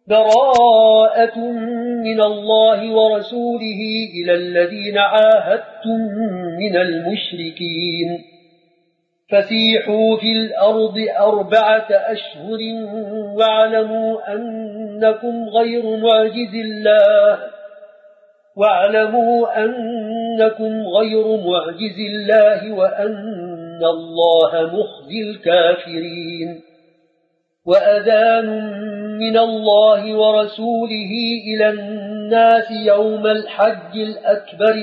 براءة من الله ورسوله إلى الذين عاهدتم من المشركين فسيحوا في الأرض 4 أشهر واعلموا أنكم غير معجز الله وأن الله مخزي الكافرين وأذان من الله ورسوله إلى الناس يوم الحج الأكبر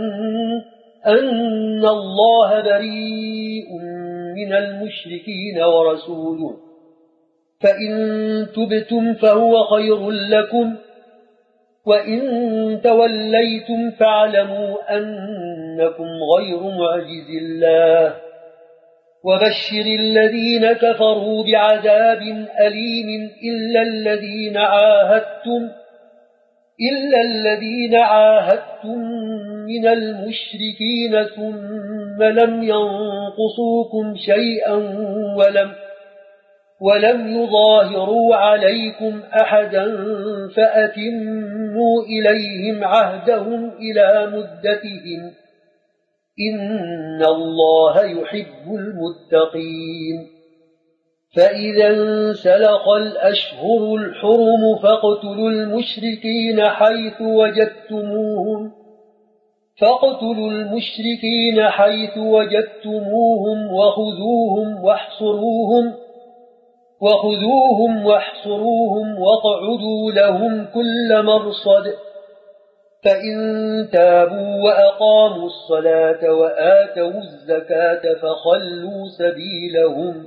أن الله بريء من المشركين ورسوله فإن تبتم فهو خير لكم وإن توليتم فاعلموا أنكم غير معجز الله وبشر الذين كفروا بعذاب أليم إلا الذين عاهدتم من المشركين ثم لم ينقصوكم شيئا ولم يظاهروا عليكم أحدا فأتموا إليهم عهدهم إلى مدتهم إن الله يحب المتقين فإذا انسلخ الأشهر الحرم فاقتلوا المشركين حيث وجدتموهم وخذوهم واحصروهم واقعدوا لهم كل مرصد فإن تابوا وأقاموا الصلاة وآتوا الزكاة فخلوا سبيلهم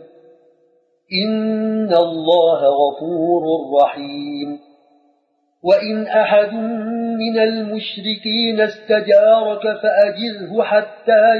إن الله غفور رحيم وإن أحد من المشركين استجارك فأجره حتى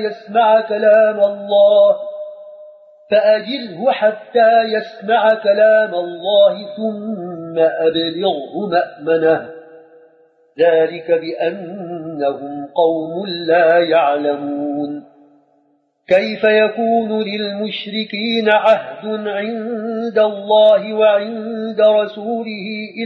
يسمع كلام الله ثم أبلغه مأمنه ذلك بأنهم قوم لا يعلمون كيف يكون للمشركين عهد عند الله وعند رسوله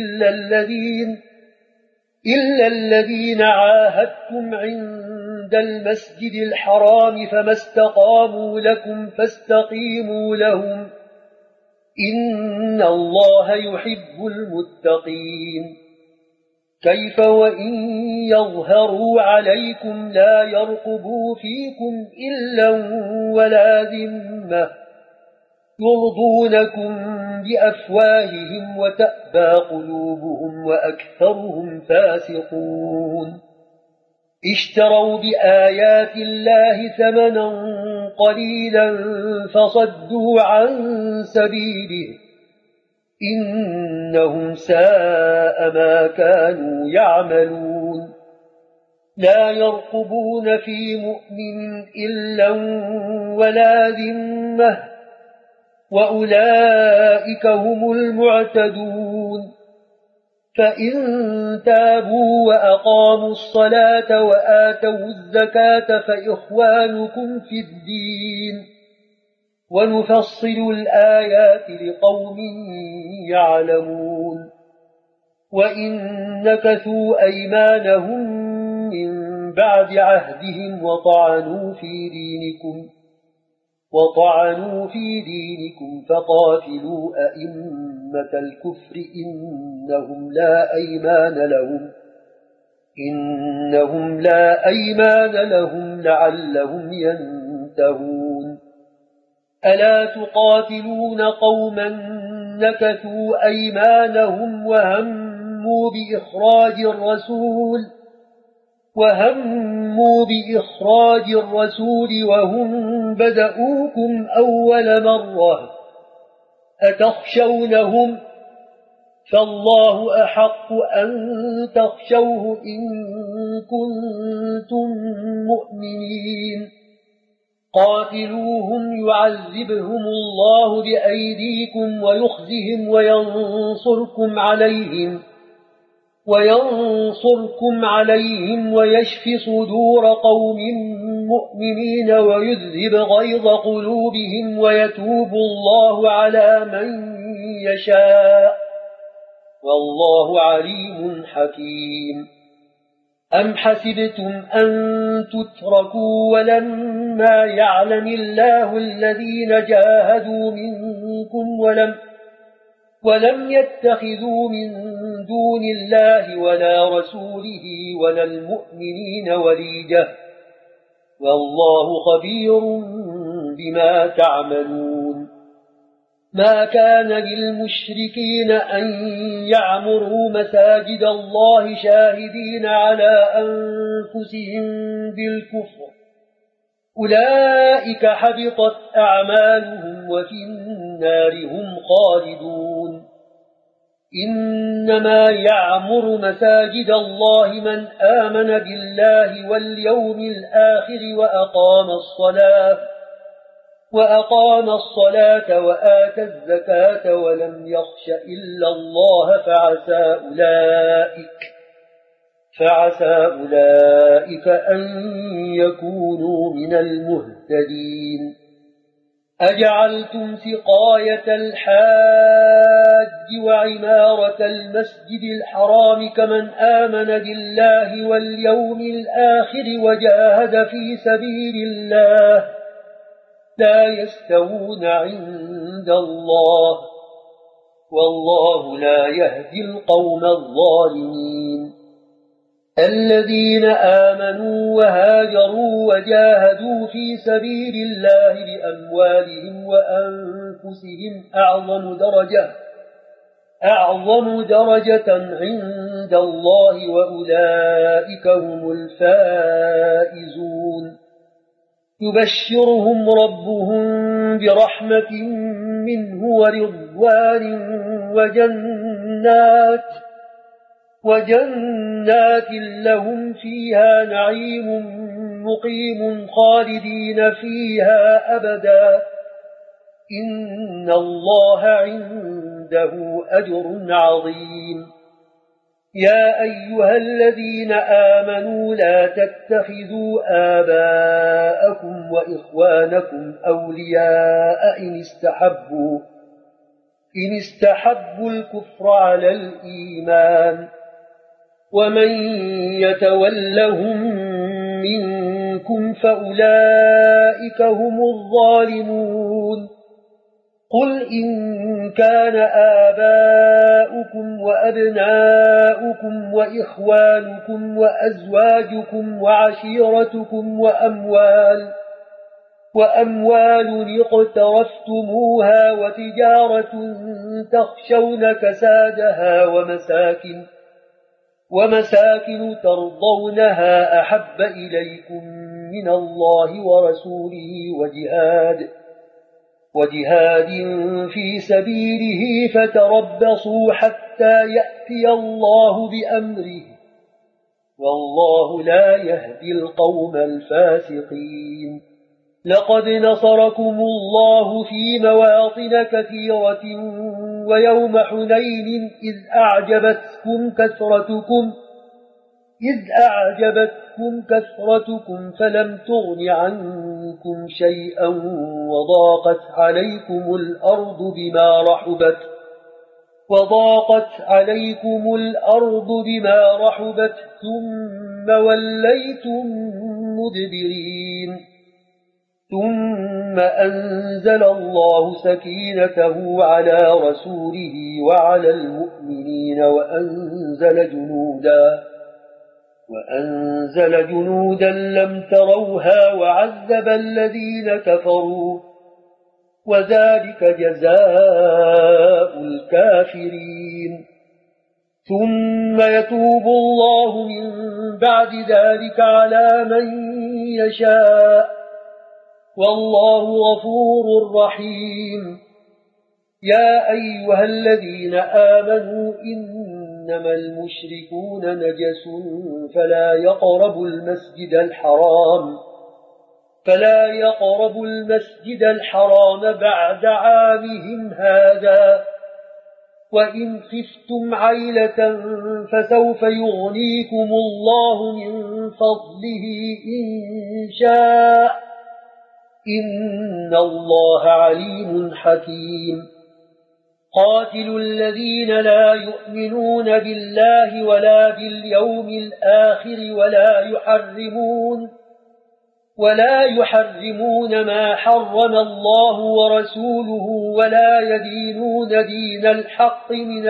إلا الذين عاهدتم عند المسجد الحرام فما استقاموا لكم فاستقيموا لهم إن الله يحب المتقين كيف وإن يظهروا عليكم لا يرقبوا فيكم إلا ولا ذمة يرضونكم بأفواههم وتأبى قلوبهم وأكثرهم فاسقون اشتروا بآيات الله ثمنا قليلا فصدوا عن سبيله إنهم ساء ما كانوا يعملون لا يرقبون في مؤمن إلا ولا ذمة وأولئك هم المعتدون فإن تابوا وأقاموا الصلاة وآتوا الزكاة فإخوانكم في الدين ونفصل الآيات لقوم يعلمون وإن نكثوا أيمانهم من بعد عهدهم وطعنوا في دينكم فقاتلوا أئمة الكفر إنهم لا أيمان لهم لعلهم ينتهون ألا تقاتلون قوما نكثوا أيمانهم وهموا بإخراج الرسول وهم بدأوكم أول مرة أتخشونهم فالله أحق أن تخشوه إن كنتم مؤمنين قاتلوهم يعذبهم الله بأيديكم ويخزهم وينصركم عليهم ويشف صدور قوم مؤمنين ويذهب غيظ قلوبهم ويتوب الله على من يشاء والله عليم حكيم. أم حسبتم أن تتركوا ولما يعلم الله الذين جاهدوا منكم ولم يتخذوا من دون الله ولا رسوله ولا المؤمنين وليجة والله خبير بما تعملون. ما كان للمشركين أن يعمروا مساجد الله شاهدين على أنفسهم بالكفر، أولئك حبطت أعمالهم وفي النار هم خالدون. إنما يعمر مساجد الله من آمن بالله واليوم الآخر وأقام الصلاة وآتى الزكاة ولم يخش إلا الله فعسى أولئك أن يكونوا من المهتدين. أجعلتم سقاية الحاج وعمارة المسجد الحرام كمن آمن بالله واليوم الآخر وجاهد في سبيل الله لا يستوون عند الله والله لا يهدي القوم الظالمين. الذين آمنوا وهاجروا وجاهدوا في سبيل الله بأموالهم وأنفسهم أعظم درجة عند الله وأولئك هم الفائزون. يبشرهم ربهم برحمة منه ورضوان وجنات لهم فيها نعيم مقيم خالدين فيها أبدا إن الله عنده أجر عظيم. يا أيها الذين آمنوا لا تتخذوا آباءكم وإخوانكم أولياء إن استحبوا الكفر على الإيمان ومن يتولهم منكم فأولئك هم الظالمون. قل إن كان آباؤكم وأبناؤكم وإخوانكم وأزواجكم وعشيرتكم وأموال اقترفتموها وتجارة تخشون كسادها ومساكن ترضونها أحب إليكم من الله ورسوله وجهاد في سبيله فتربصوا حتى يأتي الله بأمره والله لا يهدي القوم الفاسقين. لقد نصركم الله في مواطن كثيرة ويوم حنين إذ أعجبتكم كثرتكم فلم تغن عنكم شيئا وضاقت عليكم الأرض بما رحبت ثم وليتم مدبرين. ثم أنزل الله سكينته على رسوله وعلى المؤمنين وأنزل جنودا لم تروها وعذب الذين كفروا وذلك جزاء الكافرين. ثم يتوب الله من بعد ذلك على من يشاء والله غفور رحيم. يا أيها الذين آمنوا إنما المشركون نجس فلا يقربوا المسجد الحرام بعد عامهم هذا وإن خفتم عيلة فسوف يغنيكم الله من فضله إن شاء إن الله عليم حكيم. قاتلوا الذين لا يؤمنون بالله ولا باليوم الآخر ولا يحرمون ما حرم الله ورسوله ولا يدينون دين الحق من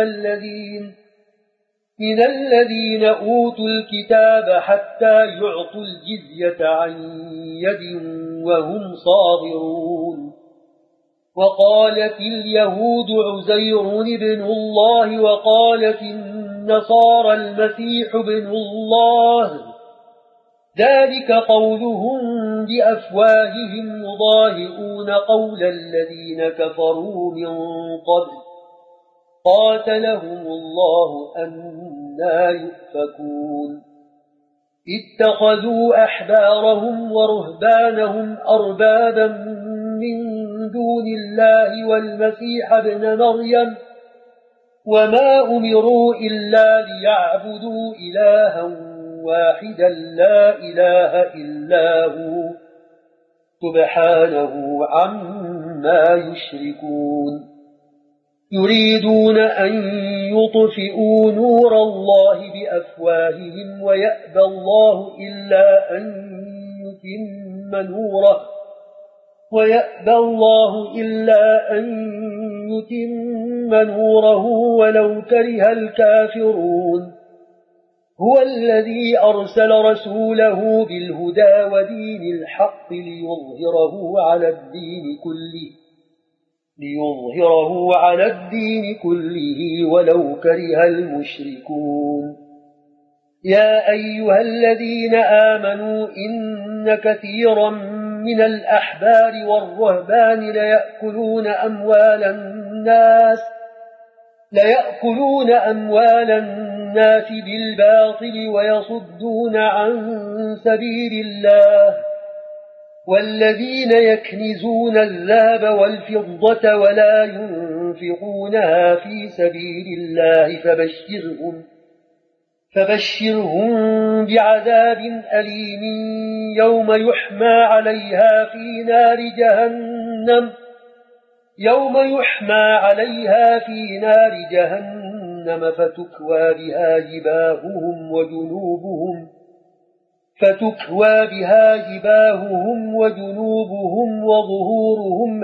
الذين أوتوا الكتاب حتى يعطوا الجزية عن يد وهم صاغرون. وقالت اليهود عزير ابن الله وقالت النصارى المسيح ابن الله، ذلك قولهم بأفواههم يضاهئون قول الذين كفروا من قبل قاتلهم الله أنى يؤفكون. اتخذوا أحبارهم ورهبانهم أربابا من دون الله والمسيح ابن مريم وما أمروا إلا ليعبدوا إلها واحدا لا إله إلا هو سبحانه عما يشركون. يريدون أن يطفئوا نور الله بأفواههم ويأبى الله إلا أن يتم نوره ولو كره الكافرون. هو الذي أرسل رسوله بالهدى ودين الحق ليظهره على الدين كله ولو كره المشركون. يا أيها الذين آمنوا إن كثيرا من الأحبار والرهبان ليأكلون أموال الناس بالباطل ويصدون عن سبيل الله، والذين يكنزون الذهب والفضة ولا ينفقونها في سبيل الله فبشرهم بعذاب أليم يوم يحمى عليها في نار جهنم فتكوى بها جباههم وجنوبهم وظهورهم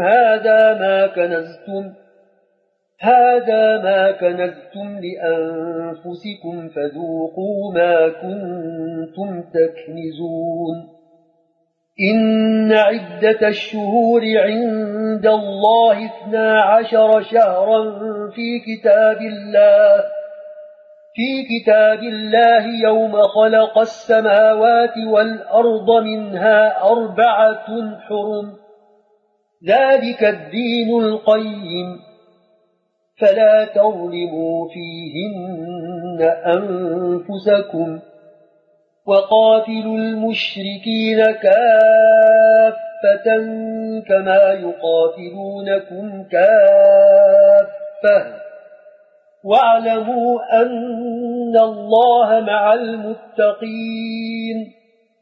هذا ما كنزتم لأنفسكم فذوقوا ما كنتم تكنزون. إن عدة الشهور عند الله 12 شهرا في كتاب الله يوم خلق السماوات والأرض منها 4 حرم، ذلك الدين القيم، فلا تظلموا فيهن أنفسكم، وقاتلوا المشركين كافة كما يقاتلونكم كافة، واعلموا أن الله مع المتقين.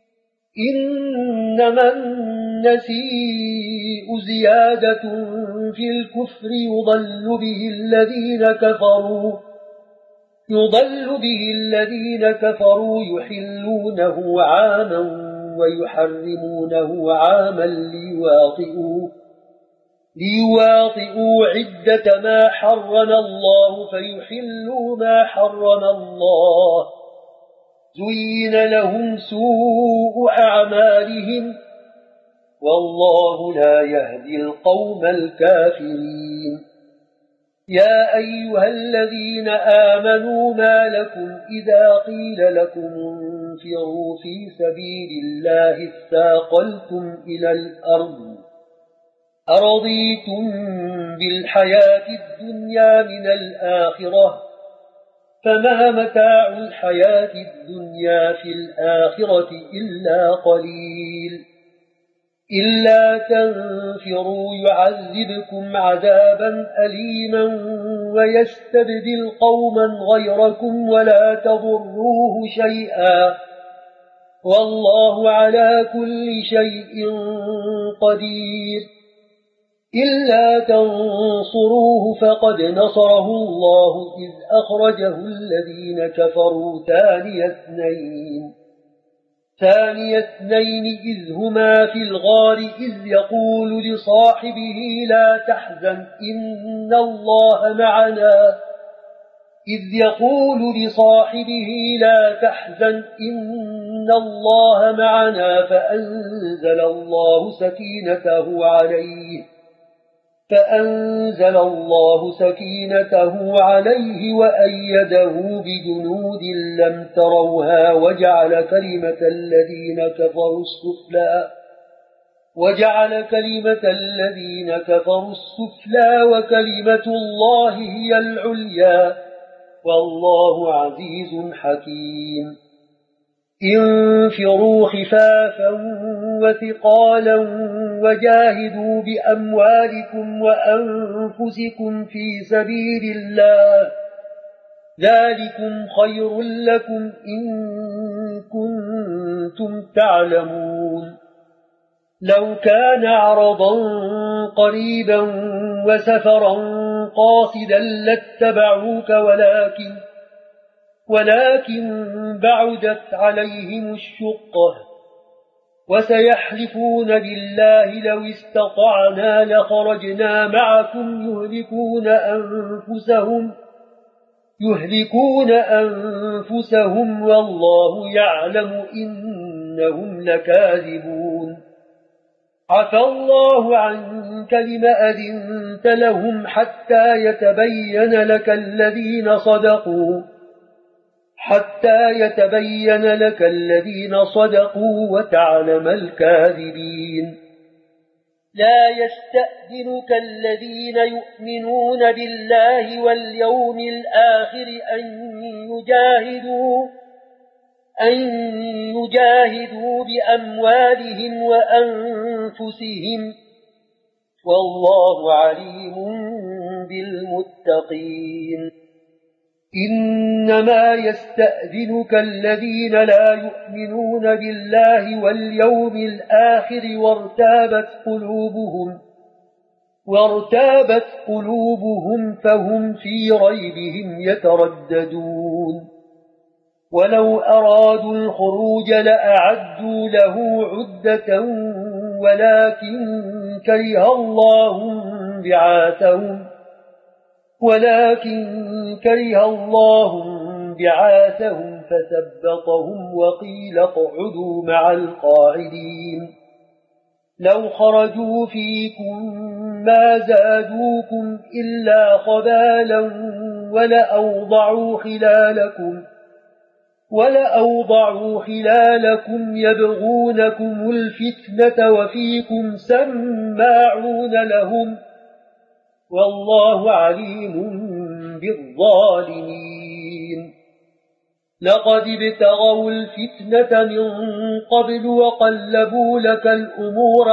إنما النسيء زيادة في الكفر يضل به الذين كفروا يحلونه عاما ويحرمونه عاما ليواطئوا عدة ما حرم الله فيحلوا ما حرم الله. زين لهم سوء أعمالهم والله لا يهدي القوم الكافرين. يا أيها الذين آمنوا ما لكم إذا قيل لكم انفروا في سبيل الله اثاقلتم إلى الأرض أرضيتم بالحياة الدنيا من الآخرة فما متاع الحياة الدنيا في الآخرة إلا قليل. إلا تنفروا يعذبكم عذابا أليما ويستبدل قوما غيركم ولا تضروه شيئا والله على كل شيء قدير. إلا تنصروه فقد نصره الله إذ أخرجه الذين كفروا ثاني اثنين إذ هما في الغار إذ يقول لصاحبه لا تحزن إن الله معنا فأنزل الله سكينته عليه وأيده بجنود لم تروها وجعل كلمة الذين كفروا السفلى وكلمة الله هي العليا والله عزيز حكيم انفروا خفافا وثقالا وجاهدوا بأموالكم وأنفسكم في سبيل الله ذلكم خير لكم إن كنتم تعلمون لو كان عرضا قريبا وسفرا قاصدا لاتبعوك ولكن بعدت عليهم الشقة وسيحلفون بالله لو استطعنا لخرجنا معكم يهلكون أنفسهم والله يعلم إنهم لكاذبون عفى الله عنك لم أذنت لهم حتى يتبين لك الذين صدقوا وتعلم الكاذبين لا يستأذنك الذين يؤمنون بالله واليوم الآخر أن يجاهدوا بأموالهم وأنفسهم والله عليم بالمتقين إنما يستأذنك الذين لا يؤمنون بالله واليوم الآخر وارتابت قلوبهم فهم في ريبهم يترددون ولو أرادوا الخروج لأعدوا له عدة ولكن كره الله بعاثهم فثبطهم وقيل اقعدوا مع القاعدين لو خرجوا فيكم ما زادوكم إلا خبالا ولأوضعوا خلالكم يبغونكم الفتنة وفيكم سماعون لهم والله عليم بالظالمين لقد ابتغوا الفتنة من قبل وقلبوا لك الأمور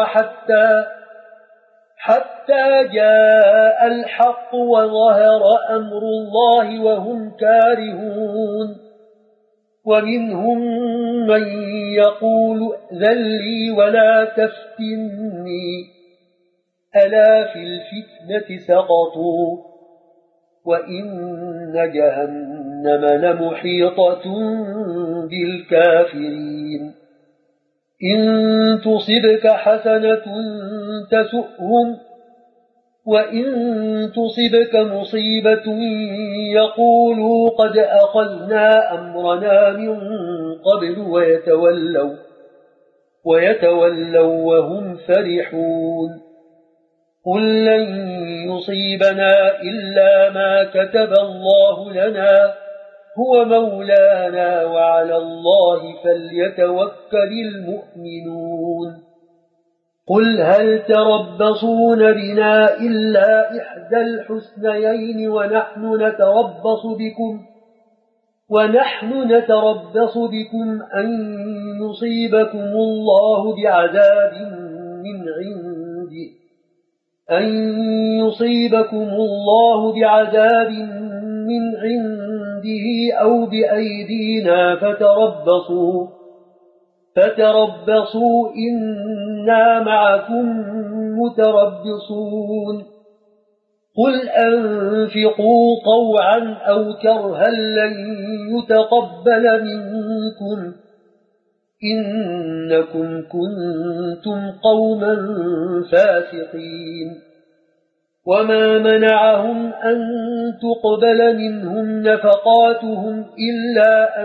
حتى جاء الحق وظهر أمر الله وهم كارهون ومنهم من يقول ائذن لي ولا تفتني ألا في الفتنة سقطوا وإن جهنم لمحيطة بالكافرين إن تصبك حسنة تسؤهم وإن تصبك مصيبة يقولوا قد أخذنا أمرنا من قبل ويتولوا وهم فرحون قل لن يصيبنا إلا ما كتب الله لنا هو مولانا وعلى الله فليتوكل المؤمنون قل هل تربصون بنا إلا إحدى الحسنيين ونحن نتربص بكم أن يصيبكم الله بعذاب من عنده أو بأيدينا فتربصوا إنا معكم متربصون قل أنفقوا طوعا أو كرها لن يتقبل منكم إنكم كنتم قوما فاسقين وما منعهم أن تقبل منهم نفقاتهم إلا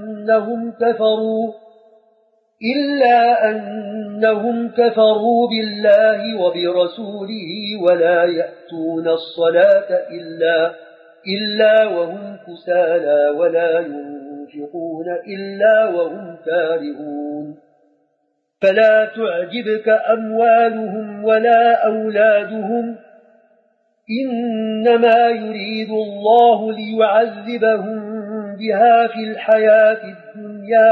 أنهم كفروا بالله وبرسوله ولا يأتون الصلاة إلا وهم كسالى ولا ينفقون إلا وهم كارهون فلا تعجبك أموالهم ولا أولادهم إنما يريد الله ليعذبهم بها في الحياة الدنيا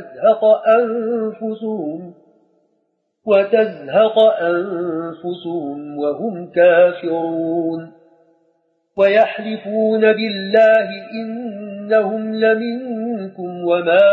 وتزهق أنفسهم وهم كافرون ويحلفون بالله إنهم لمنكم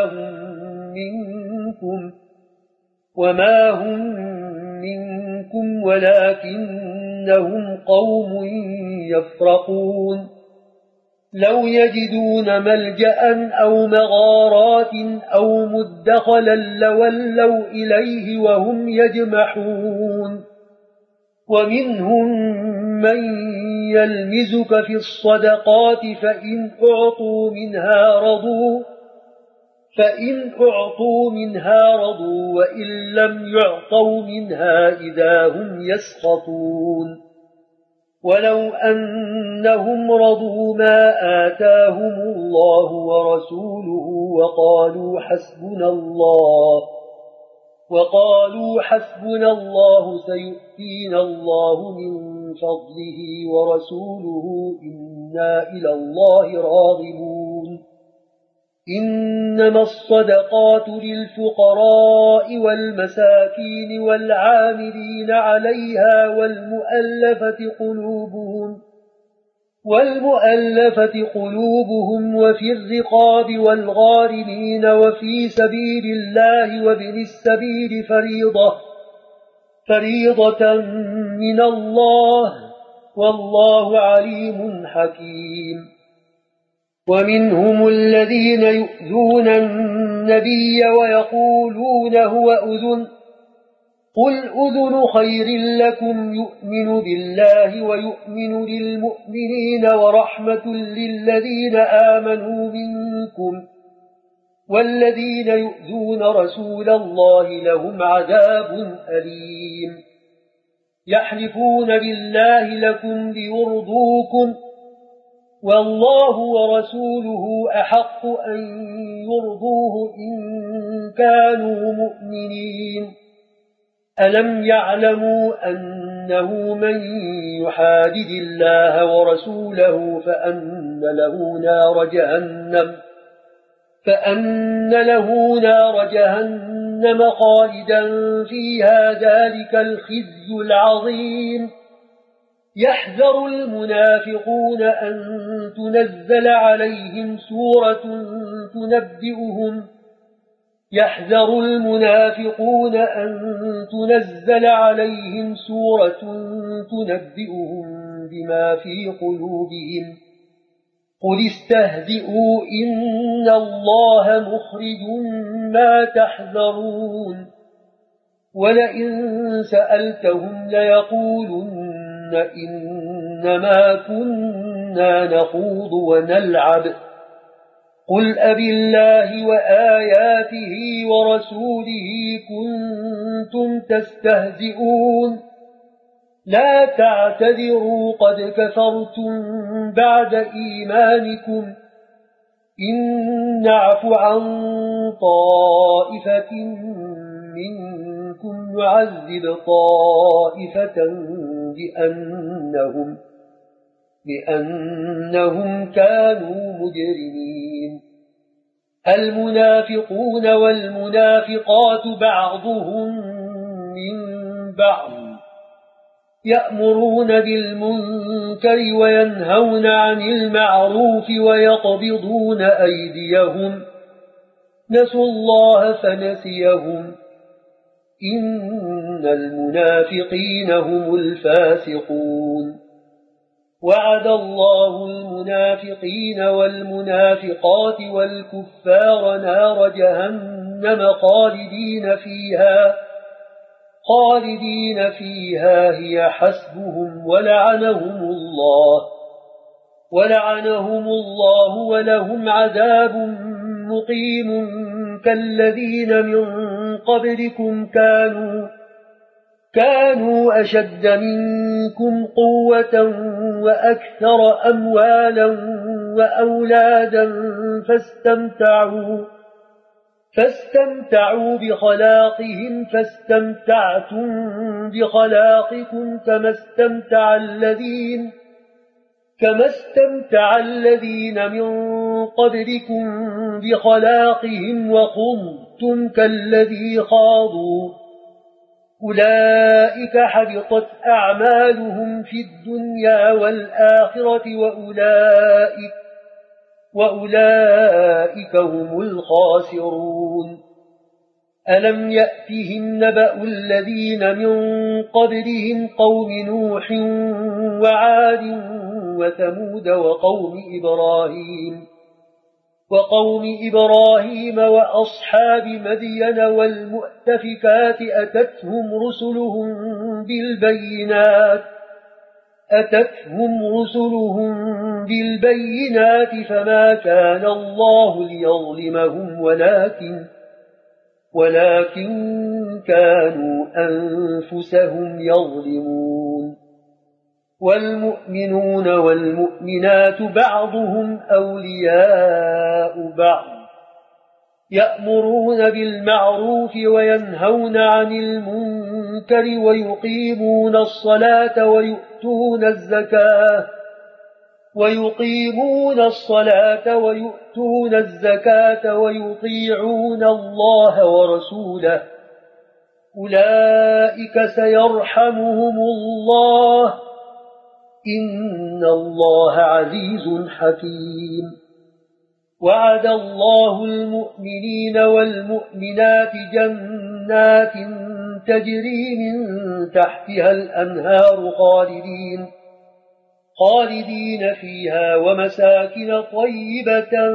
وما هم منكم ولكنهم قوم يفرقون لو يجدون ملجأ أو مغارات أو مدخلا لولوا إليه وهم يجمحون ومنهم من يلمزك في الصدقات فإن أعطوا منها رضوا وإن لم يعطوا منها إذا هم يسخطون ولو أنهم رضوا ما آتاهم الله ورسوله وقالوا حسبنا الله سيؤتينا الله من فضله ورسوله إنا إلى الله راغبون إنما الصدقات للفقراء والمساكين والعاملين عليها والمؤلفة قلوبهم وفي الرقاب والغارمين وفي سبيل الله وابن السبيل فريضة من الله والله عليم حكيم ومنهم الذين يؤذون النبي ويقولون هو أذن قل أذن خير لكم يؤمن بالله ويؤمن للمؤمنين ورحمة للذين آمنوا منكم والذين يؤذون رسول الله لهم عذاب أليم يحلفون بالله لكم ليرضوكم والله ورسوله أحق أن يرضوه إن كانوا مؤمنين ألم يعلموا أنه من يحادد الله ورسوله فأن له نار جهنم خالدا فيها ذلك الخزي العظيم يحذر المنافقون أن تنزل عليهم سورة تنبئهم بما في قلوبهم قل استهزئوا إن الله مخرج ما تحذرون ولئن سألتهم ليقولن إنما كنا نخوض ونلعب قل أبالله وآياته ورسوله كنتم تستهزئون لا تعتذروا قد كفرتم بعد إيمانكم إن نعف عن طائفة منكم نعذب طائفة بأنهم كانوا مجرمين المنافقون والمنافقات بعضهم من بعض يأمرون بالمنكر وينهون عن المعروف ويقبضون أيديهم نسوا الله فنسيهم إن المنافقين هم الفاسقون وعد الله المنافقين والمنافقات والكفار نار جهنم خالدين فيها هي حسبهم ولعنهم الله ولهم عذاب مقيم كالذين من قبلكم كانوا أشد منكم قوة وأكثر أموالا وأولادا فاستمتعوا بخلاقهم فاستمتعتم بخلاقكم كما استمتع الذين من قبلكم بخلاقهم وخضتم كالذي خاضوا أولئك حبطت أعمالهم في الدنيا والآخرة وأولئك هم الخاسرون ألم يأتهم نبأ الذين من قبلهم قوم نوح وعاد وثمود وقوم إبراهيم وأصحاب مدين والمؤتفكات أتتهم رسلهم بالبينات فما كان الله ليظلمهم ولكن كانوا أنفسهم يظلمون والمؤمنون والمؤمنات بعضهم أولياء بعض يأمرون بالمعروف وينهون عن المنكر ويقيمون الصلاة ويؤتون الزكاة ويطيعون الله ورسوله أولئك سيرحمهم الله إن الله عزيز حكيم وعد الله المؤمنين والمؤمنات جنات تجري من تحتها الأنهار خالدين فيها ومساكن طيبة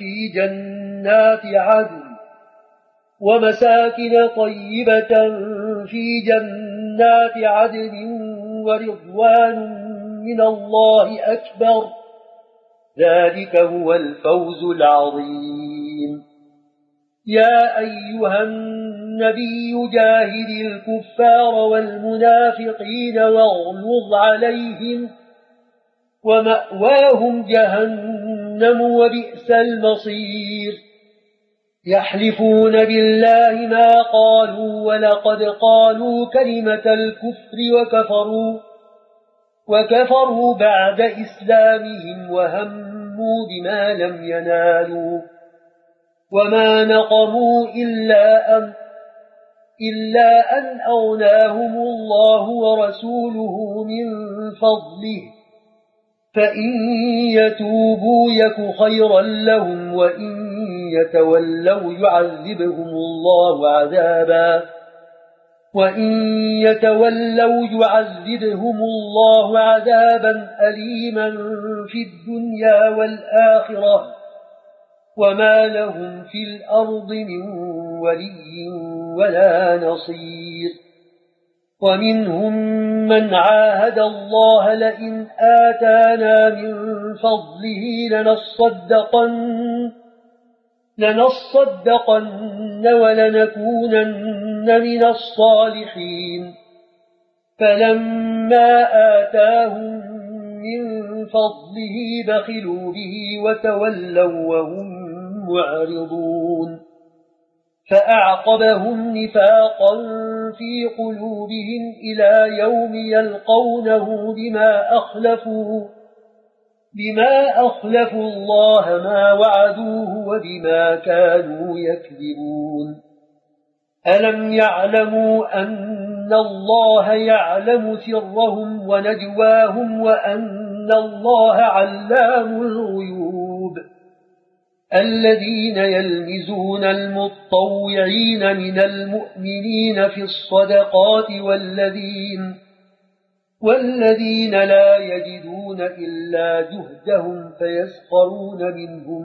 في جنات عدن ورضوان من الله أكبر ذلك هو الفوز العظيم يا أيها النبي جاهد الكفار والمنافقين واغلظ عليهم ومأواهم جهنم وبئس المصير يحلفون بالله ما قالوا ولقد قالوا كلمة الكفر وكفروا بعد إسلامهم وهموا بما لم ينالوا وما نقموا إلا أن أغناهم الله ورسوله من فضله فإن يتوبوا يك خيرا لهم وإن يتولوا يعذبهم الله عذابا أليما في الدنيا والآخرة وما لهم في الأرض من ولي ولا نصير ومنهم من عاهد الله لئن آتانا من فضله لنصدقن ولنكونن من الصالحين فلما آتاهم من فضله بخلوا به وتولوا وهم معرضون فأعقبهم نفاقا في قلوبهم إلى يوم يلقونه بما أخلفوا الله ما وعدوه وبما كانوا يكذبون ألم يعلموا أن الله يعلم سرهم ونجواهم وأن الله علام الغيوب الذين يلمزون المتطوعين من المؤمنين في الصدقات والذين لا يجدون إلا جهدهم فيسخرون منهم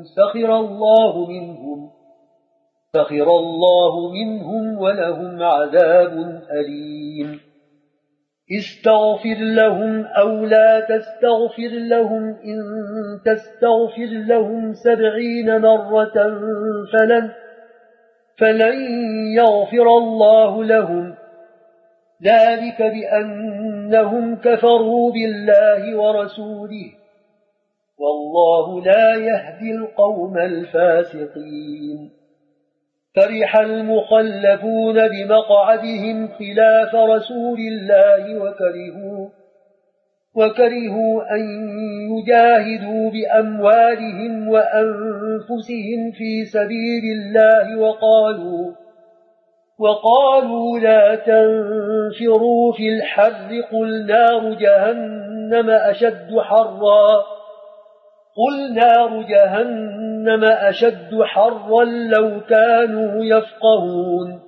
سخر الله منهم ولهم عذاب أليم استغفر لهم أو لا تستغفر لهم إن تستغفر لهم 70 مرة فلن يغفر الله لهم ذلك بأنهم كفروا بالله ورسوله والله لا يهدي القوم الفاسقين فرح المخلفون بمقعدهم خلاف رسول الله وكرهوا أن يجاهدوا بأموالهم وأنفسهم في سبيل الله وقالوا لا تنفروا في الحر قل نار جهنم أشد حرا لو كانوا يفقهون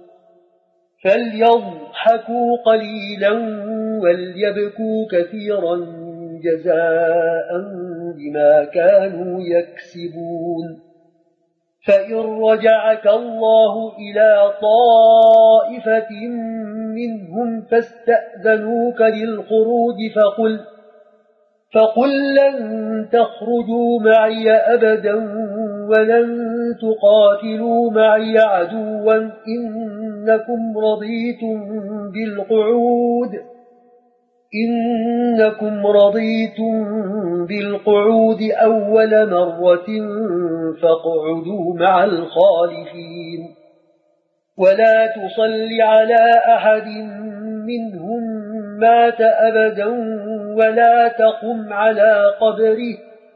فليضحكوا قليلا وليبكوا كثيرا جزاء بما كانوا يكسبون فإن رجعك الله إلى طائفة منهم فاستأذنوك للخروج فقل لن تخرجوا معي أبدا ولن تقاتلوا معي عدوا إنكم رضيتم بالقعود أول مرة فاقعدوا مع الخالفين ولا تصل على أحد منهم مات أبدا ولا تقم على قبره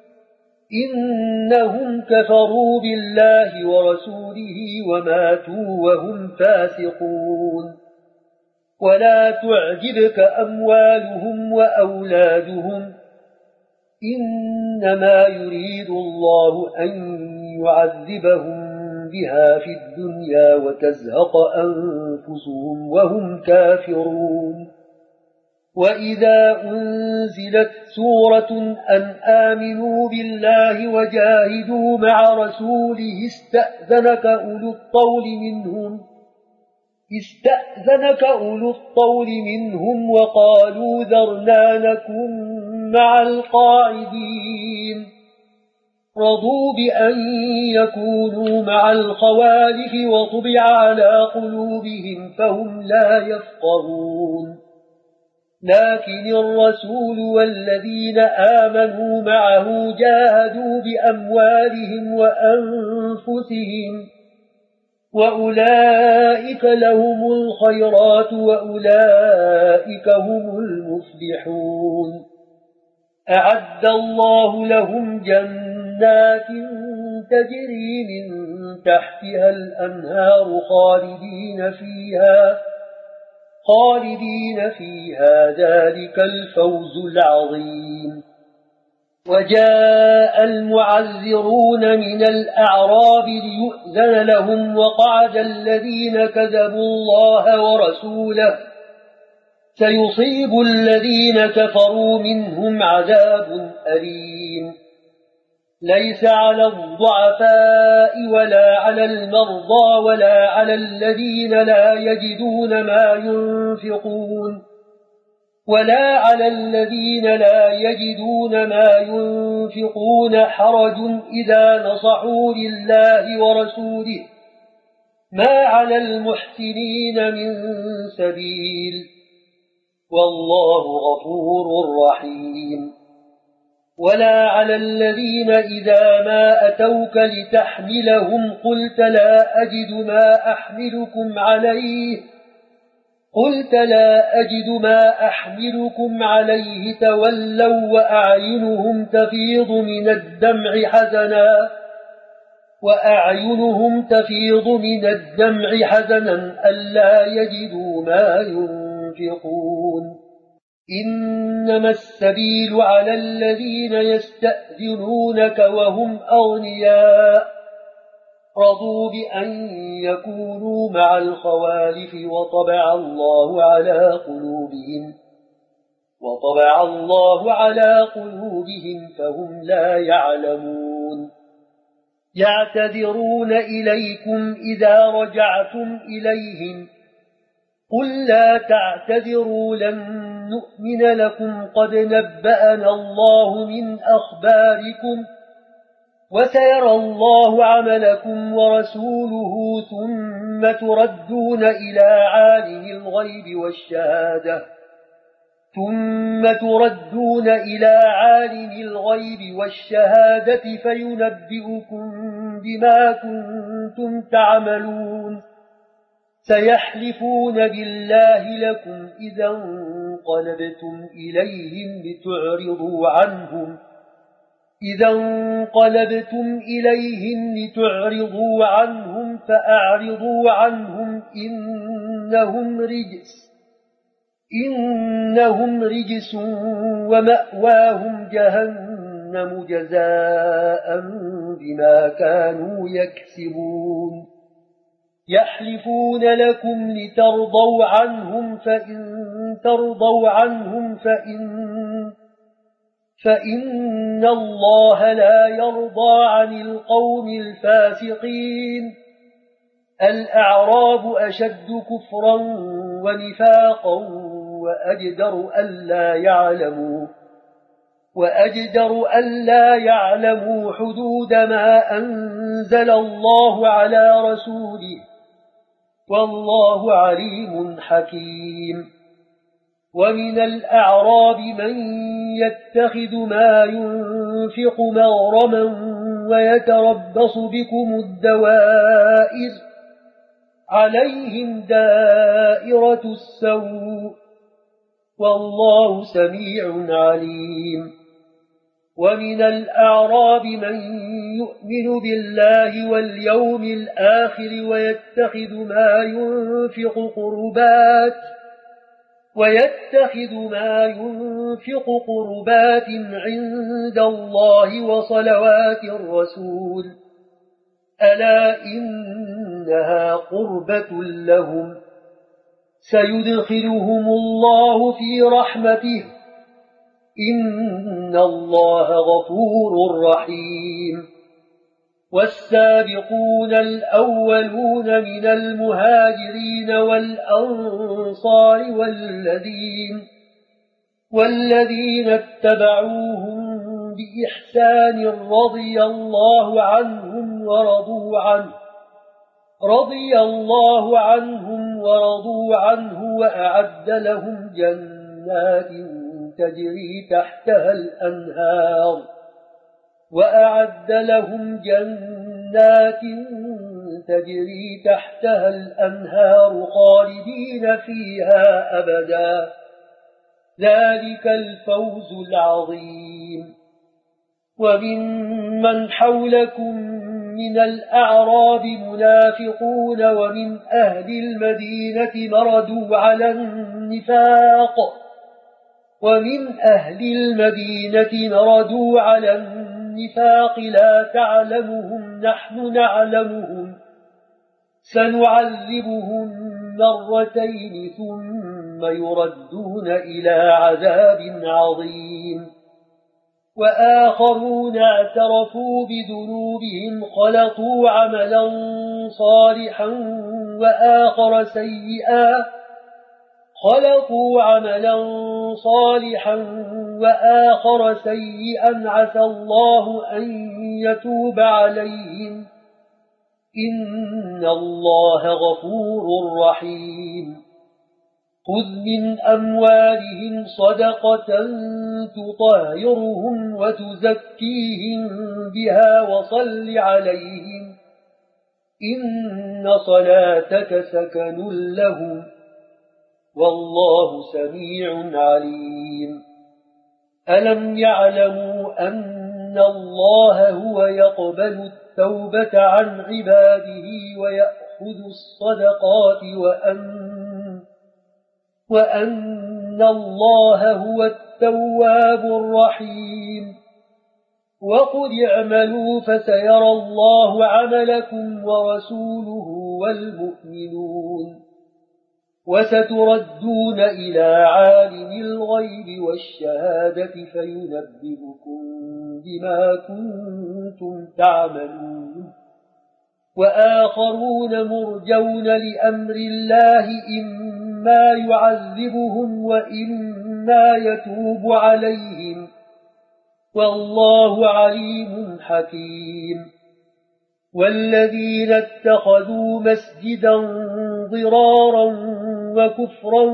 إنهم كفروا بالله ورسوله وماتوا وهم فاسقون ولا تعجبك أموالهم وأولادهم إنما يريد الله أن يعذبهم بها في الدنيا وتزهق أنفسهم وهم كافرون وإذا أنزلت سورة أن آمنوا بالله وجاهدوا مع رسوله استأذنك أولو الطول منهم وقالوا ذرنا نكن مع القاعدين رضوا بأن يكونوا مع الخوالف وطبع على قلوبهم فهم لا يفقهون لكن الرسول والذين آمنوا معه جاهدوا بأموالهم وأنفسهم وأولئك لهم الخيرات وأولئك هم المفلحون أعد الله لهم جنات تجري من تحتها الأنهار خالدين فيها ذلك الفوز العظيم وجاء المعذرون من الأعراب ليؤذن لهم وقعد الذين كذبوا الله ورسوله سيصيب الذين كفروا منهم عذاب أليم ليس على الضعفاء ولا على المرضى ولا على الذين لا يجدون ما ينفقون حرج إذا نصحوا لله ورسوله ما على المحسنين من سبيل والله غفور رحيم ولا على الذين إذا ما أتوك لتحملهم قلت لا أجد ما أحملكم عليه تولوا وأعينهم تفيض من الدمع حزنا ألا يجدوا ما ينفقون إنما السبيل على الذين يستأذنونك وهم أغنياء رضوا بأن يكونوا مع الخوالف وطبع الله على قلوبهم فهم لا يعلمون يعتذرون إليكم إذا رجعتم إليهم قل لا تعتذروا لن نؤمن لكم قد نبأنا الله من أخباركم وسيرى الله عملكم ورسوله ثم تردون إلى عالم الغيب والشهادة فينبئكم بما كنتم تعملون سيحلفون بالله لكم إذا انقلبتم إليهم لتعرضوا عنهم فأعرضوا عنهم إنهم رجس ومأواهم جهنم جزاء بما كانوا يكسبون يحلفون لكم لترضوا عنهم فإن ترضوا عنهم فإن الله لا يرضى عن القوم الفاسقين الأعراب أشد كفرا ونفاقا وأجدر ألا يعلموا حدود ما أنزل الله على رسوله والله عليم حكيم ومن الأعراب من يتخذ ما ينفق مغرما ويتربص بكم الدوائر عليهم دائرة السوء والله سميع عليم ومن الأعراب من يؤمن بالله واليوم الآخر ويتخذ ما ينفق قربات عند الله وصلوات الرسول ألا إنها قربة لهم سيدخلهم الله في رحمته إن الله غفور رحيم والسابقون الأولون من المهاجرين والأنصار والذين اتبعوهم بإحسان رضي الله عنهم ورضوا عنه وأعد لهم جنات تجري تحتها الأنهار خالدين فيها أبدا ذلك الفوز العظيم وممن حولكم من الأعراب منافقون ومن أهل المدينة مردوا على النفاق لا تعلمهم نحن نعلمهم سنعذبهم مرتين ثم يردون إلى عذاب عظيم وآخرون اعترفوا بذنوبهم خلطوا عملا صالحا وآخر سيئا عسى الله أن يتوب عليهم إن الله غفور رحيم خذ من أموالهم صدقة تطهرهم وتزكيهم بها وصل عليهم إن صلاتك سكن لهم والله سميع عليم ألم يعلموا أن الله هو يقبل التوبة عن عباده ويأخذ الصدقات وأن الله هو التواب الرحيم وقل اعملوا فسيرى الله عملكم ورسوله والمؤمنون وستردون إلى عالم الغيب والشهادة فينبئكم بما كنتم تعملون وآخرون مرجون لأمر الله إما يعذبهم وإما يتوب عليهم والله عليم حكيم والذين اتخذوا مسجدا ضرارا وكفرا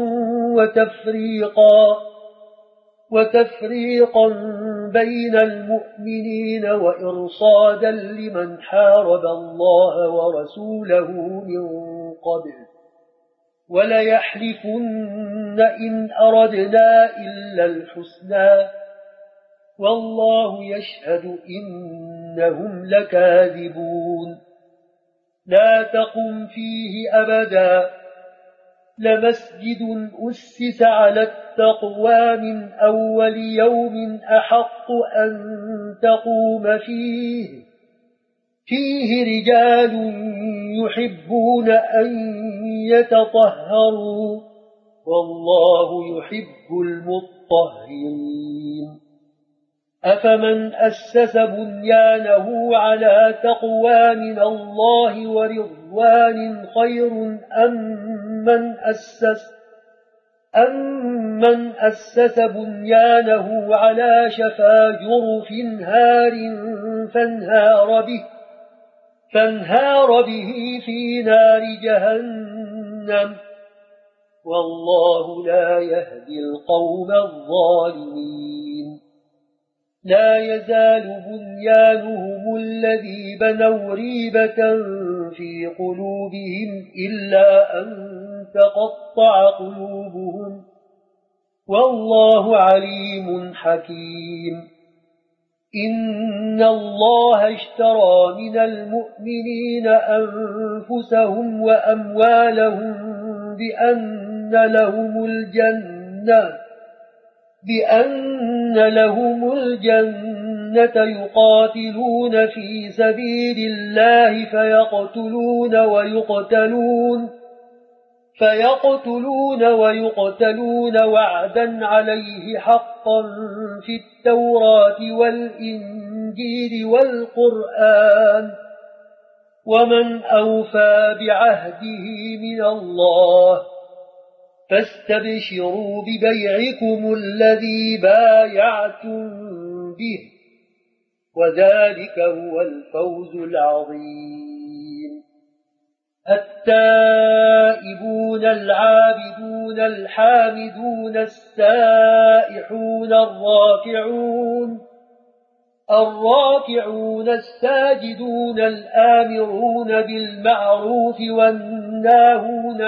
وتفريقا بين المؤمنين وإرصادا لمن حارب الله ورسوله من قبل وليحلفن إن أردنا إلا الحسنى والله يشهد إنهم لكاذبون لا تقم فيه أبدا لمسجد أسس على التقوى من أول يوم أحق أن تقوم فيه رجال يحبون أن يتطهروا والله يحب المطهرين أفمن أسس بنيانه على تقوى من الله ورضوان خير أمن أسس بنيانه على شفا جرف هار فانهار به في نار جهنم والله لا يهدي القوم الظالمين لا يزال بنيانهم الذي بنوا ريبة في قلوبهم إلا أن تقطع قلوبهم والله عليم حكيم إن الله اشترى من المؤمنين أنفسهم وأموالهم بأن لهم الجنة يقاتلون في سبيل الله فيقتلون ويقتلون وعدا عليه حقا في التوراة والإنجيل والقرآن ومن أوفى بعهده من الله فاستبشروا ببيعكم الذي بايعتم به وذلك هو الفوز العظيم التائبون العابدون الحامدون السائحون الراكعون الساجدون الآمرون بالمعروف والناهون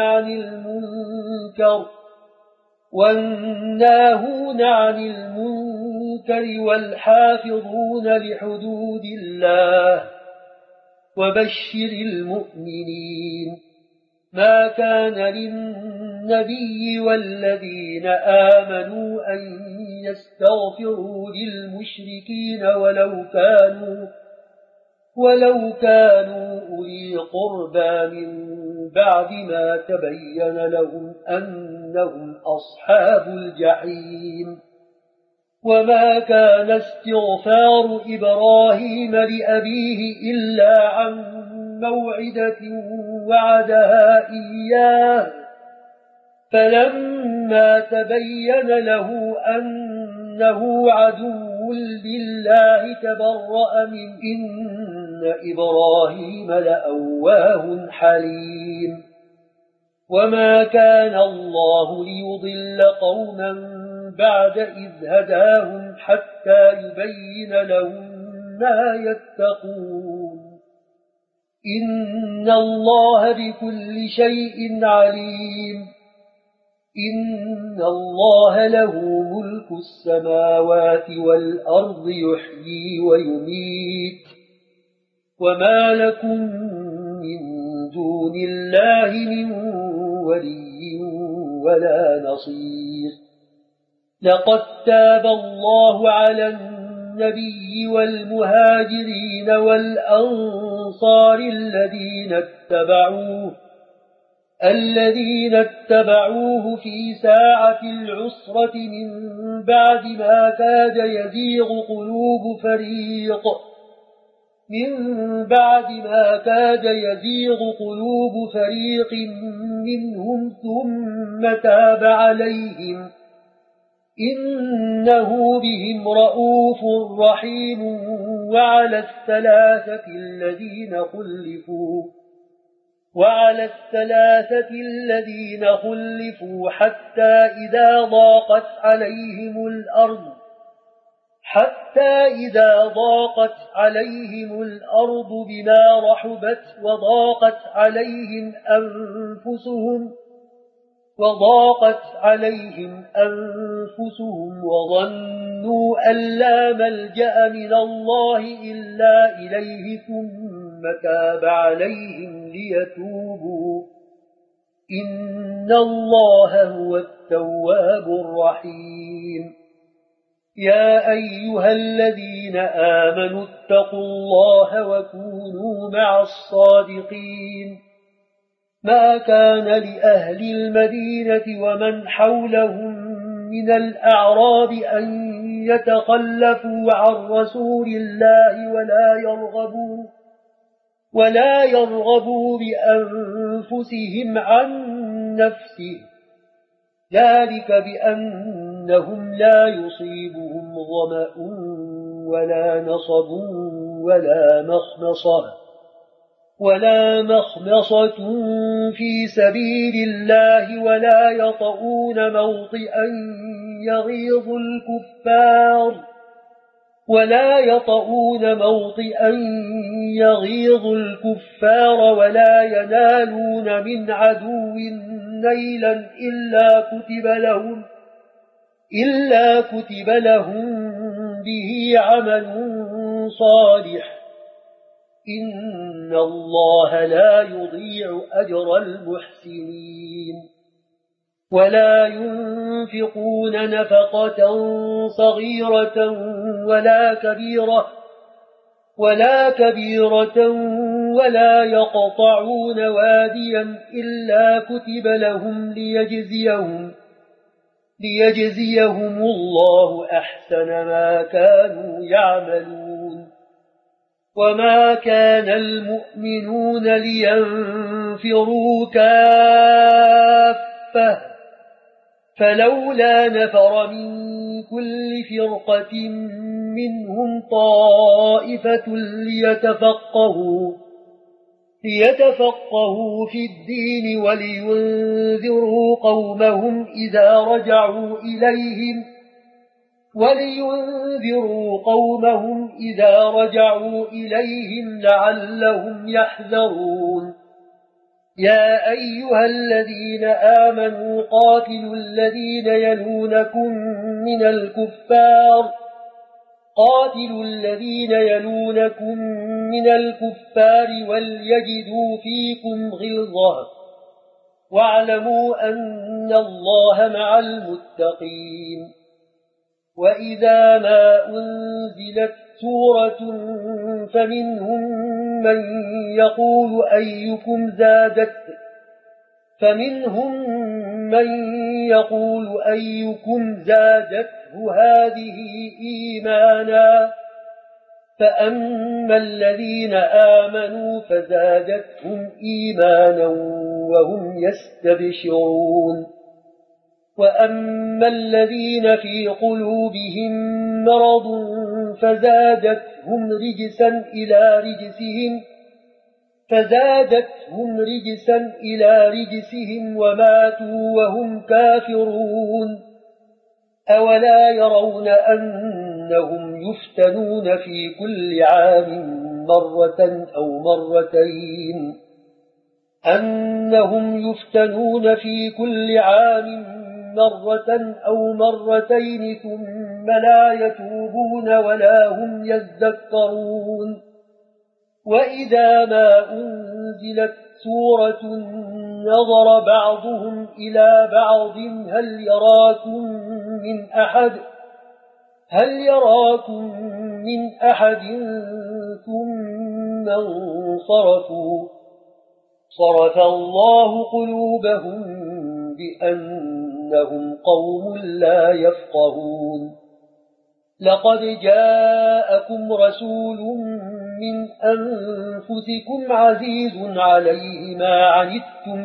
عن المنكر والحافظون لحدود الله وبشر المؤمنين ما كان للنبي والذين آمنوا أن يستغفروا للمشركين ولو كانوا أولي قربى من بعد ما تبين لهم أنهم أصحاب الجحيم وما كان استغفار إبراهيم لأبيه إلا عن موعدة وعدها إياه فلما تبين له أنه عدو لله تبرأ من إن إبراهيم لأواه حليم وما كان الله ليضل قوما بعد إذ هداهم حتى يبين لهم ما يتقون إن الله بكل شيء عليم إن الله له ملك السماوات والأرض يحيي ويميت وما لكم من دون الله من ولي ولا نصير لقد تاب الله على النبي والمهاجرين والأنصار الذين اتبعوه في ساعة العسرة من بعد ما كاد يزيغ قلوب فريق منهم ثم تاب عليهم إنه بهم رؤوف رحيم. وعلى الثلاثة الذين خلفوا حتى إذا ضاقت عليهم الأرض بما رحبت وضاقت عليهم أنفسهم وظنوا أن لا ملجأ من الله إلا إليه ثم تاب عليهم ليتوبوا إن الله هو التواب الرحيم. يا أيها الذين آمنوا اتقوا الله وكونوا مع الصادقين. ما كان لأهل المدينة ومن حولهم من الأعراب أن يتخلفوا عن رسول الله ولا يرغبوا بأنفسهم عن نفسه، ذلك بأنهم لا يصيبهم ظمأ ولا نصب ولا مخمصة في سبيل الله ولا يطؤون موطئا يغيظ الكفار ولا ينالون من عدو نيلا إلا كتب لهم به عمل صالح. إن الله لا يضيع أجر المحسنين. ولا ينفقون نفقة صغيرة ولا كبيرة ولا يقطعون واديا إلا كتب لهم ليجزيهم الله أحسن ما كانوا يعملون. وما كان المؤمنون لينفروا كافة فلولا نفر من كل فرقة منهم طائفة ليتفقهوا في الدين ولينذروا قومهم إذا رجعوا إليهم لعلهم يحذرون. يا أيها الذين آمنوا قاتلوا الذين يلونكم من الكفار وليجدوا فيكم غلظة واعلموا أن الله مع المتقين. وإذا ما أنزلت سورة فمنهم من يقول أيكم زادته هذه إيمانا فأما الذين آمنوا فزادتهم إيمانا وهم يستبشرون. وأما الذين في قلوبهم مرض فزادتهم رجسا إلى رجسهم وماتوا وهم كافرون. أولا يرون أنهم يفتنون في كل عام مرة أو مرتين ثم لا يتوبون ولا هم يذكرون. وإذا ما أنزلت سورة نظر بعضهم إلى بعض هل هل يراكم من أحد ثم انصرفوا صرف الله قلوبهم بأنهم قوم لا يفقهون لقد جاءكم رسول من أنفسكم عزيز عليه ما عنتم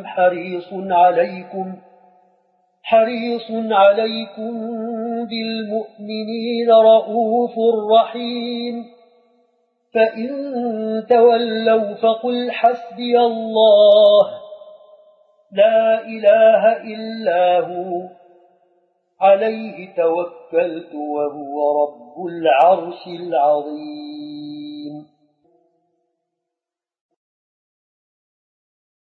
حريص عليكم بالمؤمنين رؤوف رحيم فإن تولوا فقل حسبي الله لا إله إلا هو عليه توكلت وهو رب العرش العظيم